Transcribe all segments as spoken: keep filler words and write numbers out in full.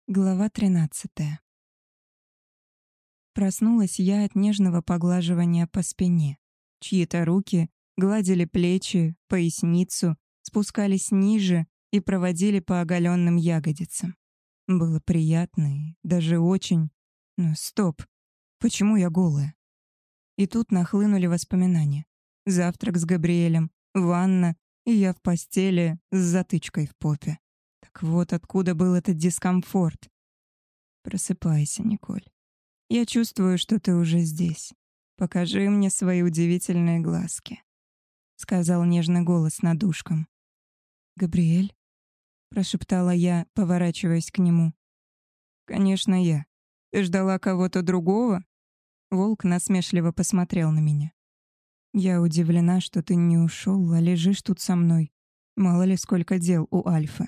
Глава тринадцатая. Проснулась я от нежного поглаживания по спине. Чьи-то руки гладили плечи, поясницу, спускались ниже и проводили по оголенным ягодицам. Было приятно и даже очень... Но стоп, почему я голая? И тут нахлынули воспоминания. Завтрак с Габриэлем, ванна, и я в постели с затычкой в попе. Так вот откуда был этот дискомфорт. Просыпайся, Николь. Я чувствую, что ты уже здесь. Покажи мне свои удивительные глазки, сказал нежный голос над ушком. Габриэль? Прошептала я, поворачиваясь к нему. Конечно, я. Ты ждала кого-то другого? Волк насмешливо посмотрел на меня. Я удивлена, что ты не ушел, а лежишь тут со мной. Мало ли сколько дел у Альфы.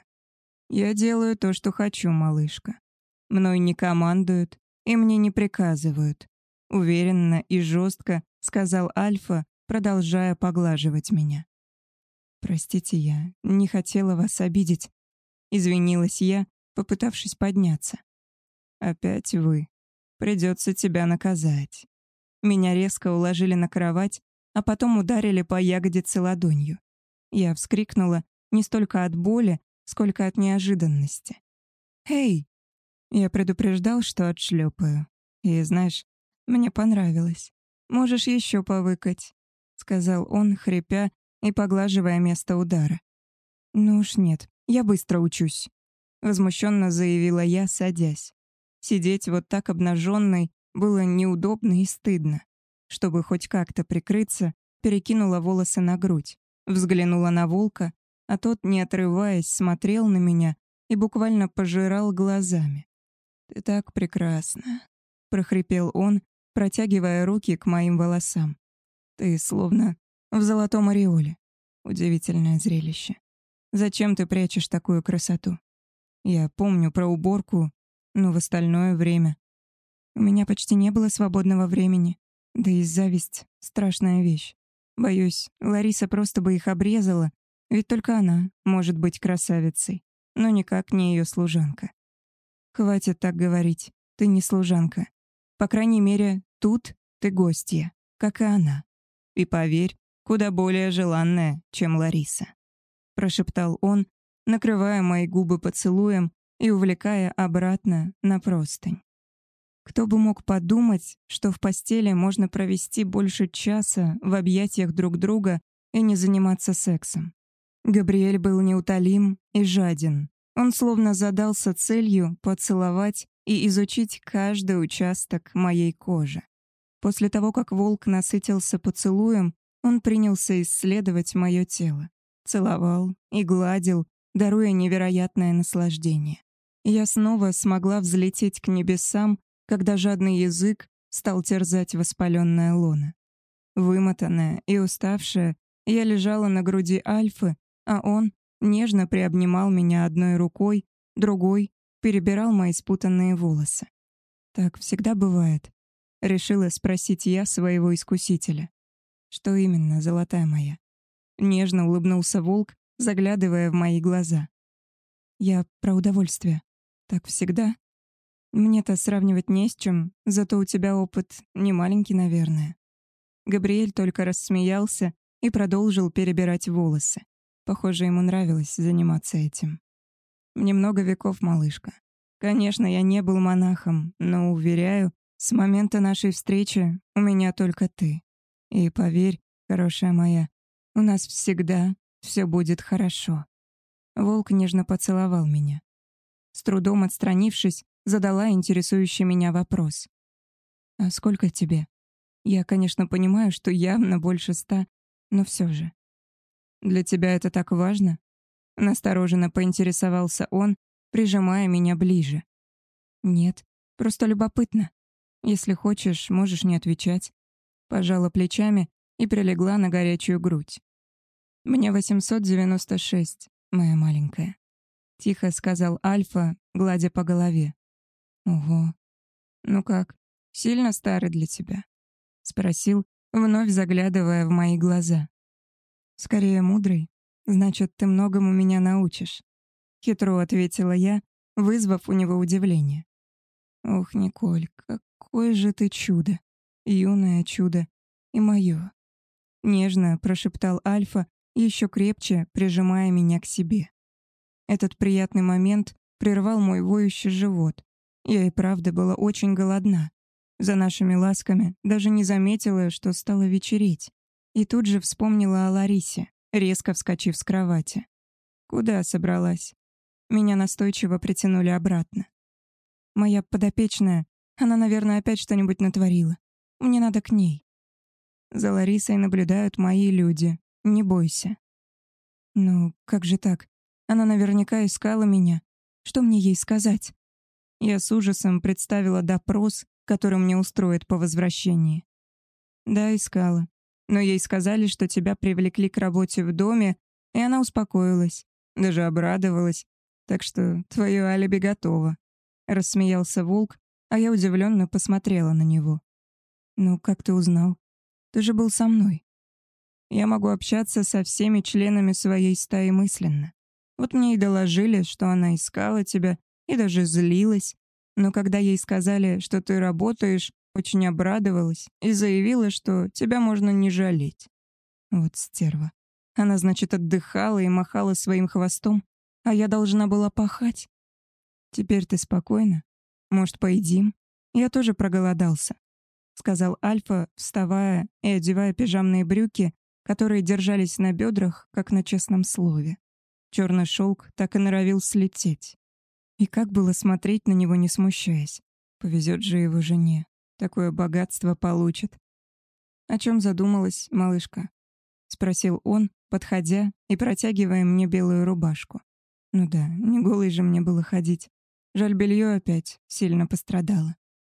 Я делаю то, что хочу, малышка. Мной не командуют и мне не приказывают. Уверенно и жестко сказал Альфа, продолжая поглаживать меня. Простите, я не хотела вас обидеть. Извинилась я, попытавшись подняться. Опять вы. Придется тебя наказать. Меня резко уложили на кровать, а потом ударили по ягодице ладонью. Я вскрикнула не столько от боли, сколько от неожиданности. «Эй!» Я предупреждал, что отшлепаю. И, знаешь, мне понравилось. «Можешь еще повыкать», — сказал он, хрипя и поглаживая место удара. «Ну уж нет, я быстро учусь», — возмущенно заявила я, садясь. Сидеть вот так обнаженной было неудобно и стыдно. Чтобы хоть как-то прикрыться, перекинула волосы на грудь, взглянула на волка, а тот, не отрываясь, смотрел на меня и буквально пожирал глазами. «Ты так прекрасна», — прохрипел он, протягивая руки к моим волосам. «Ты словно в золотом ореоле. Удивительное зрелище. Зачем ты прячешь такую красоту? Я помню про уборку, но в остальное время. У меня почти не было свободного времени, да и зависть — страшная вещь. Боюсь, Лариса просто бы их обрезала, ведь только она может быть красавицей, но никак не ее служанка. Хватит так говорить, ты не служанка. По крайней мере, тут ты гостья, как и она. И поверь, куда более желанная, чем Лариса», — прошептал он, накрывая мои губы поцелуем и увлекая обратно на простынь. Кто бы мог подумать, что в постели можно провести больше часа в объятиях друг друга и не заниматься сексом. Габриэль был неутолим и жаден. Он словно задался целью поцеловать и изучить каждый участок моей кожи. После того, как волк насытился поцелуем, он принялся исследовать мое тело. Целовал и гладил, даруя невероятное наслаждение. Я снова смогла взлететь к небесам, когда жадный язык стал терзать воспаленное лоно. Вымотанная и уставшая, я лежала на груди Альфы, а он нежно приобнимал меня одной рукой, другой перебирал мои спутанные волосы. «Так всегда бывает?» — решила спросить я своего искусителя. «Что именно, золотая моя?» Нежно улыбнулся волк, заглядывая в мои глаза. «Я про удовольствие. Так всегда?» Мне-то сравнивать не с чем, зато у тебя опыт немаленький, наверное. Габриэль только рассмеялся и продолжил перебирать волосы. Похоже, ему нравилось заниматься этим. Мне много веков, малышка. Конечно, я не был монахом, но, уверяю, с момента нашей встречи у меня только ты. И поверь, хорошая моя, у нас всегда все будет хорошо. Волк нежно поцеловал меня. С трудом отстранившись, задала интересующий меня вопрос. «А сколько тебе?» Я, конечно, понимаю, что явно больше ста, но все же. «Для тебя это так важно?» Настороженно поинтересовался он, прижимая меня ближе. «Нет, просто любопытно. Если хочешь, можешь не отвечать». Пожала плечами и прилегла на горячую грудь. «Мне восемьсот девяносто шесть, моя маленькая», — тихо сказал Альфа, гладя по голове. «Ого. Ну как, сильно старый для тебя?» — спросил, вновь заглядывая в мои глаза. «Скорее мудрый. Значит, ты многому меня научишь», — хитро ответила я, вызвав у него удивление. «Ох, Николь, какое же ты чудо! Юное чудо и мое!» Нежно прошептал Альфа, еще крепче прижимая меня к себе. Этот приятный момент прервал мой воющий живот. Я и правда была очень голодна. За нашими ласками даже не заметила, что стало вечереть. И тут же вспомнила о Ларисе, резко вскочив с кровати. Куда собралась? Меня настойчиво притянули обратно. Моя подопечная, она, наверное, опять что-нибудь натворила. Мне надо к ней. За Ларисой наблюдают мои люди. Не бойся. Ну, как же так? Она наверняка искала меня. Что мне ей сказать? Я с ужасом представила допрос, который мне устроят по возвращении. Да, искала. Но ей сказали, что тебя привлекли к работе в доме, и она успокоилась, даже обрадовалась. Так что твое алиби готово. Рассмеялся волк, а я удивленно посмотрела на него. Ну, как ты узнал? Ты же был со мной. Я могу общаться со всеми членами своей стаи мысленно. Вот мне и доложили, что она искала тебя и даже злилась. Но когда ей сказали, что ты работаешь, очень обрадовалась и заявила, что тебя можно не жалеть. Вот стерва. Она, значит, отдыхала и махала своим хвостом, а я должна была пахать. Теперь ты спокойна? Может, поедим? Я тоже проголодался, сказал Альфа, вставая и одевая пижамные брюки, которые держались на бедрах, как на честном слове. Черный шелк так и норовил слететь. И как было смотреть на него, не смущаясь? Повезет же его жене. Такое богатство получит. «О чем задумалась, малышка?» — спросил он, подходя и протягивая мне белую рубашку. Ну да, не голой же мне было ходить. Жаль, белье опять сильно пострадало.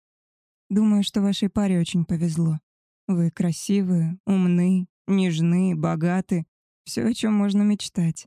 «Думаю, что вашей паре очень повезло. Вы красивые, умны, нежны, богаты. Все, о чем можно мечтать.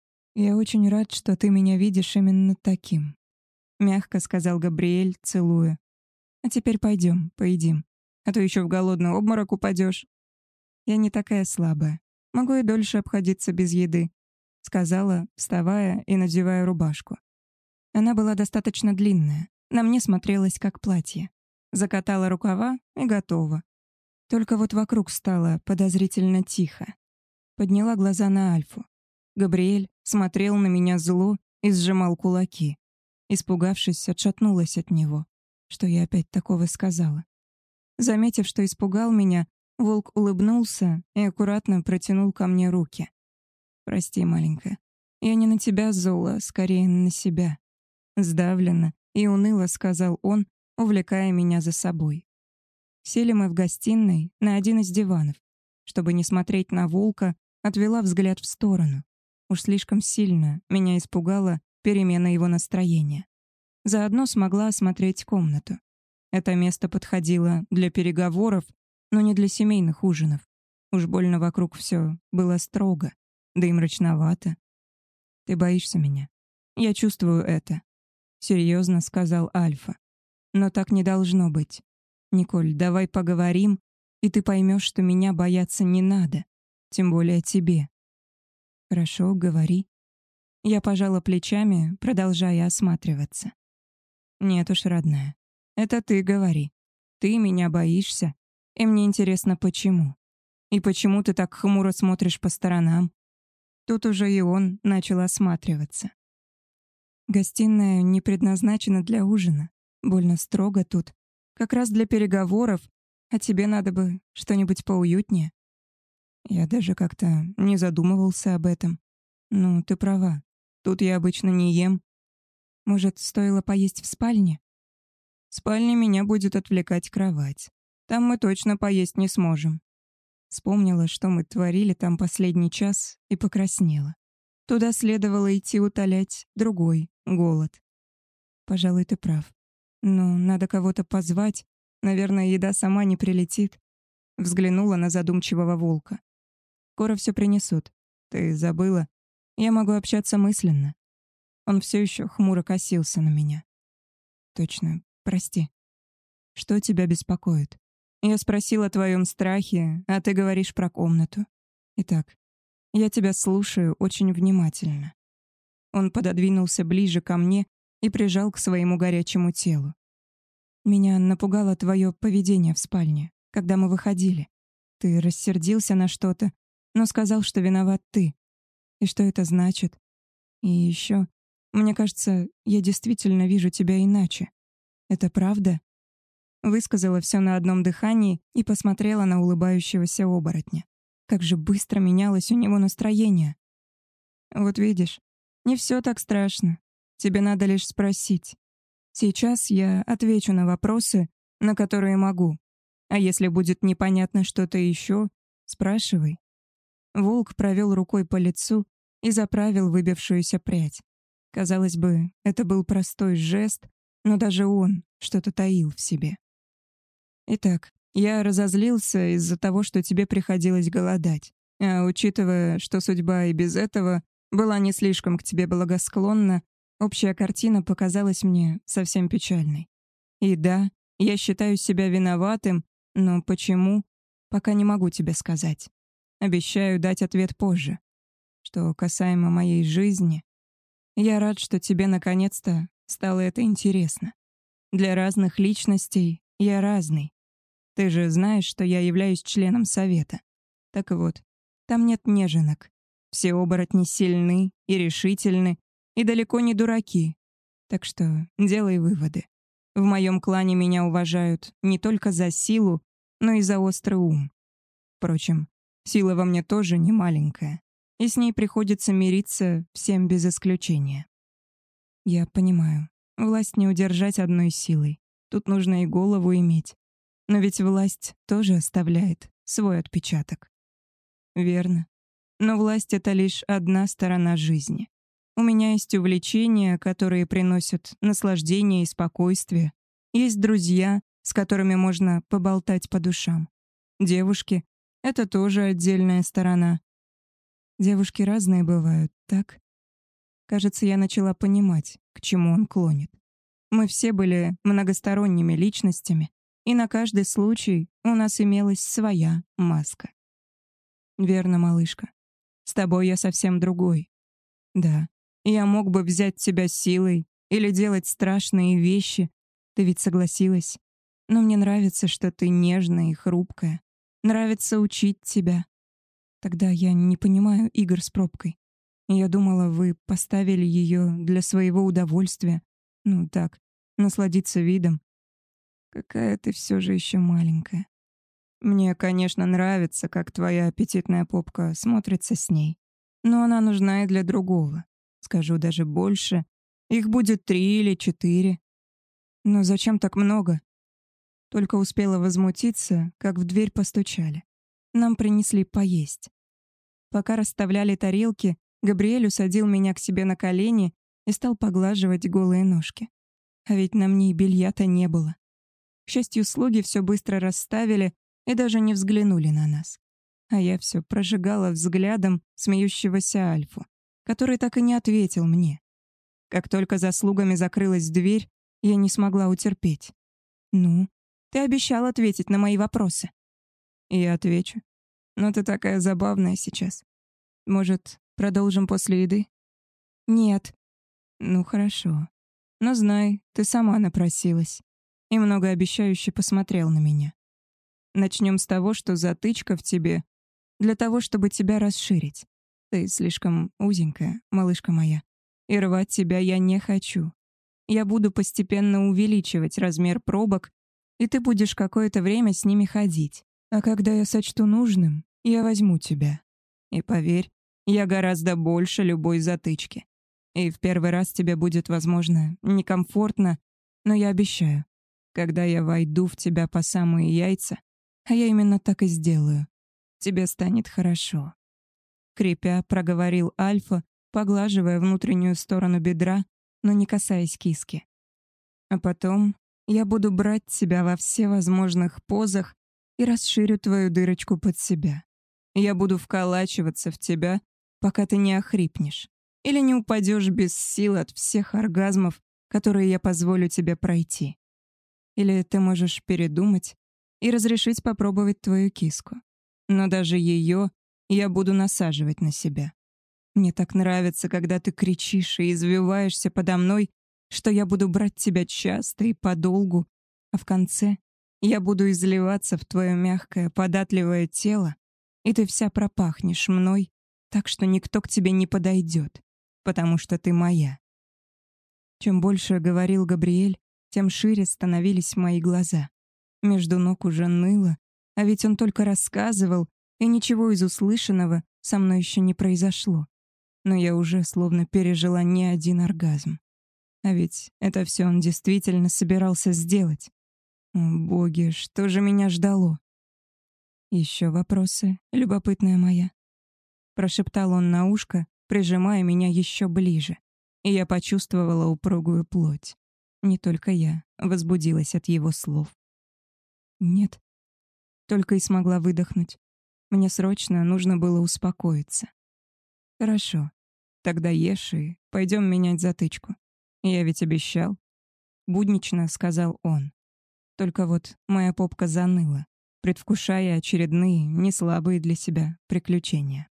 Я очень рад, что ты меня видишь именно таким», — мягко сказал Габриэль, целуя. «А теперь пойдем, поедим, а то еще в голодный обморок упадешь». «Я не такая слабая. Могу и дольше обходиться без еды», — сказала, вставая и надевая рубашку. Она была достаточно длинная, на мне смотрелась как платье. Закатала рукава и готово. Только вот вокруг стало подозрительно тихо. Подняла глаза на Альфу. Габриэль смотрел на меня зло и сжимал кулаки. Испугавшись, отшатнулась от него. Что я опять такого сказала? Заметив, что испугал меня, волк улыбнулся и аккуратно протянул ко мне руки. «Прости, маленькая, я не на тебя зола, скорее на себя». Сдавленно и уныло сказал он, увлекая меня за собой. Сели мы в гостиной на один из диванов. Чтобы не смотреть на волка, отвела взгляд в сторону. Уж слишком сильно меня испугала перемена его настроения. Заодно смогла осмотреть комнату. Это место подходило для переговоров, но не для семейных ужинов. Уж больно вокруг все было строго, да и мрачновато. «Ты боишься меня? Я чувствую это», — серьезно сказал Альфа. «Но так не должно быть. Николь, давай поговорим, и ты поймешь, что меня бояться не надо, тем более тебе». «Хорошо, говори». Я пожала плечами, продолжая осматриваться. «Нет уж, родная, это ты говори. Ты меня боишься, и мне интересно, почему. И почему ты так хмуро смотришь по сторонам?» Тут уже и он начал осматриваться. «Гостиная не предназначена для ужина. Больно строго тут. Как раз для переговоров, а тебе надо бы что-нибудь поуютнее». Я даже как-то не задумывался об этом. Ну, ты права. Тут я обычно не ем. Может, стоило поесть в спальне? В спальне меня будет отвлекать кровать. Там мы точно поесть не сможем. Вспомнила, что мы творили там последний час, и покраснела. Туда следовало идти утолять другой голод. Пожалуй, ты прав. Но надо кого-то позвать. Наверное, еда сама не прилетит. Взглянула на задумчивого волка. Скоро все принесут. Ты забыла? Я могу общаться мысленно. Он все еще хмуро косился на меня. Точно, прости. Что тебя беспокоит? Я спросила о твоем страхе, а ты говоришь про комнату. Итак, я тебя слушаю очень внимательно. Он пододвинулся ближе ко мне и прижал к своему горячему телу. «Меня напугало твое поведение в спальне, когда мы выходили. Ты рассердился на что-то, но сказал, что виноват ты. И что это значит? И еще, мне кажется, я действительно вижу тебя иначе. Это правда?» Высказала все на одном дыхании и посмотрела на улыбающегося оборотня. Как же быстро менялось у него настроение. «Вот видишь, не все так страшно. Тебе надо лишь спросить. Сейчас я отвечу на вопросы, на которые могу. А если будет непонятно что-то еще, спрашивай». Волк провел рукой по лицу и заправил выбившуюся прядь. Казалось бы, это был простой жест, но даже он что-то таил в себе. «Итак, я разозлился из-за того, что тебе приходилось голодать. А учитывая, что судьба и без этого была не слишком к тебе благосклонна, общая картина показалась мне совсем печальной. И да, я считаю себя виноватым, но почему, пока не могу тебе сказать. Обещаю дать ответ позже. Что касаемо моей жизни, я рад, что тебе наконец-то стало это интересно. Для разных личностей я разный. Ты же знаешь, что я являюсь членом совета. Так вот, там нет неженок. Все оборотни сильны и решительны, и далеко не дураки. Так что делай выводы. В моем клане меня уважают не только за силу, но и за острый ум. Впрочем, сила во мне тоже не маленькая, и с ней приходится мириться всем без исключения. Я понимаю, власть не удержать одной силой. Тут нужно и голову иметь. Но ведь власть тоже оставляет свой отпечаток. Верно. Но власть — это лишь одна сторона жизни. У меня есть увлечения, которые приносят наслаждение и спокойствие. Есть друзья, с которыми можно поболтать по душам. Девушки — это тоже отдельная сторона. Девушки разные бывают, так? Кажется, я начала понимать, к чему он клонит. Мы все были многосторонними личностями, и на каждый случай у нас имелась своя маска. Верно, малышка. С тобой я совсем другой. Да, я мог бы взять тебя силой или делать страшные вещи. Ты ведь согласилась. Но мне нравится, что ты нежная и хрупкая. Нравится учить тебя. Тогда я не понимаю игр с пробкой. Я думала, вы поставили ее для своего удовольствия. Ну так, насладиться видом. Какая ты все же еще маленькая. Мне, конечно, нравится, как твоя аппетитная попка смотрится с ней. Но она нужна и для другого. Скажу даже больше. Их будет три или четыре. Но зачем так много? Только успела возмутиться, как в дверь постучали. Нам принесли поесть. Пока расставляли тарелки, Габриэль усадил меня к себе на колени и стал поглаживать голые ножки. А ведь на мне и белья-то не было. К счастью, слуги все быстро расставили и даже не взглянули на нас. А я все прожигала взглядом смеющегося Альфу, который так и не ответил мне. Как только за слугами закрылась дверь, я не смогла утерпеть. «Ну, ты обещал ответить на мои вопросы». Я отвечу. «Но ты такая забавная сейчас. Может, продолжим после еды?» «Нет». «Ну, хорошо. Но знай, ты сама напросилась». И многообещающе посмотрел на меня. Начнем с того, что затычка в тебе для того, чтобы тебя расширить. Ты слишком узенькая, малышка моя, и рвать тебя я не хочу. Я буду постепенно увеличивать размер пробок, и ты будешь какое-то время с ними ходить. А когда я сочту нужным, я возьму тебя. И поверь, я гораздо больше любой затычки. И в первый раз тебе будет, возможно, некомфортно, но я обещаю, когда я войду в тебя по самые яйца, а я именно так и сделаю, тебе станет хорошо. Крепя, проговорил Альфа, поглаживая внутреннюю сторону бедра, но не касаясь киски. А потом я буду брать тебя во все возможных позах и расширю твою дырочку под себя. Я буду вколачиваться в тебя, пока ты не охрипнешь или не упадешь без сил от всех оргазмов, которые я позволю тебе пройти. Или ты можешь передумать и разрешить попробовать твою киску. Но даже ее я буду насаживать на себя. Мне так нравится, когда ты кричишь и извиваешься подо мной, что я буду брать тебя часто и подолгу, а в конце я буду изливаться в твое мягкое, податливое тело, и ты вся пропахнешь мной, так что никто к тебе не подойдет, потому что ты моя. Чем больше говорил Габриэль, тем шире становились мои глаза. Между ног уже ныло, а ведь он только рассказывал, и ничего из услышанного со мной еще не произошло. Но я уже словно пережила не один оргазм. А ведь это все он действительно собирался сделать. О, боги, что же меня ждало? Еще вопросы, любопытная моя? Прошептал он на ушко, прижимая меня еще ближе. И я почувствовала упругую плоть. Не только я возбудилась от его слов. Нет, только и смогла выдохнуть. Мне срочно нужно было успокоиться. Хорошо, тогда ешь и пойдем менять затычку. Я ведь обещал. Буднично сказал он. Только вот моя попка заныла, предвкушая очередные, неслабые для себя приключения.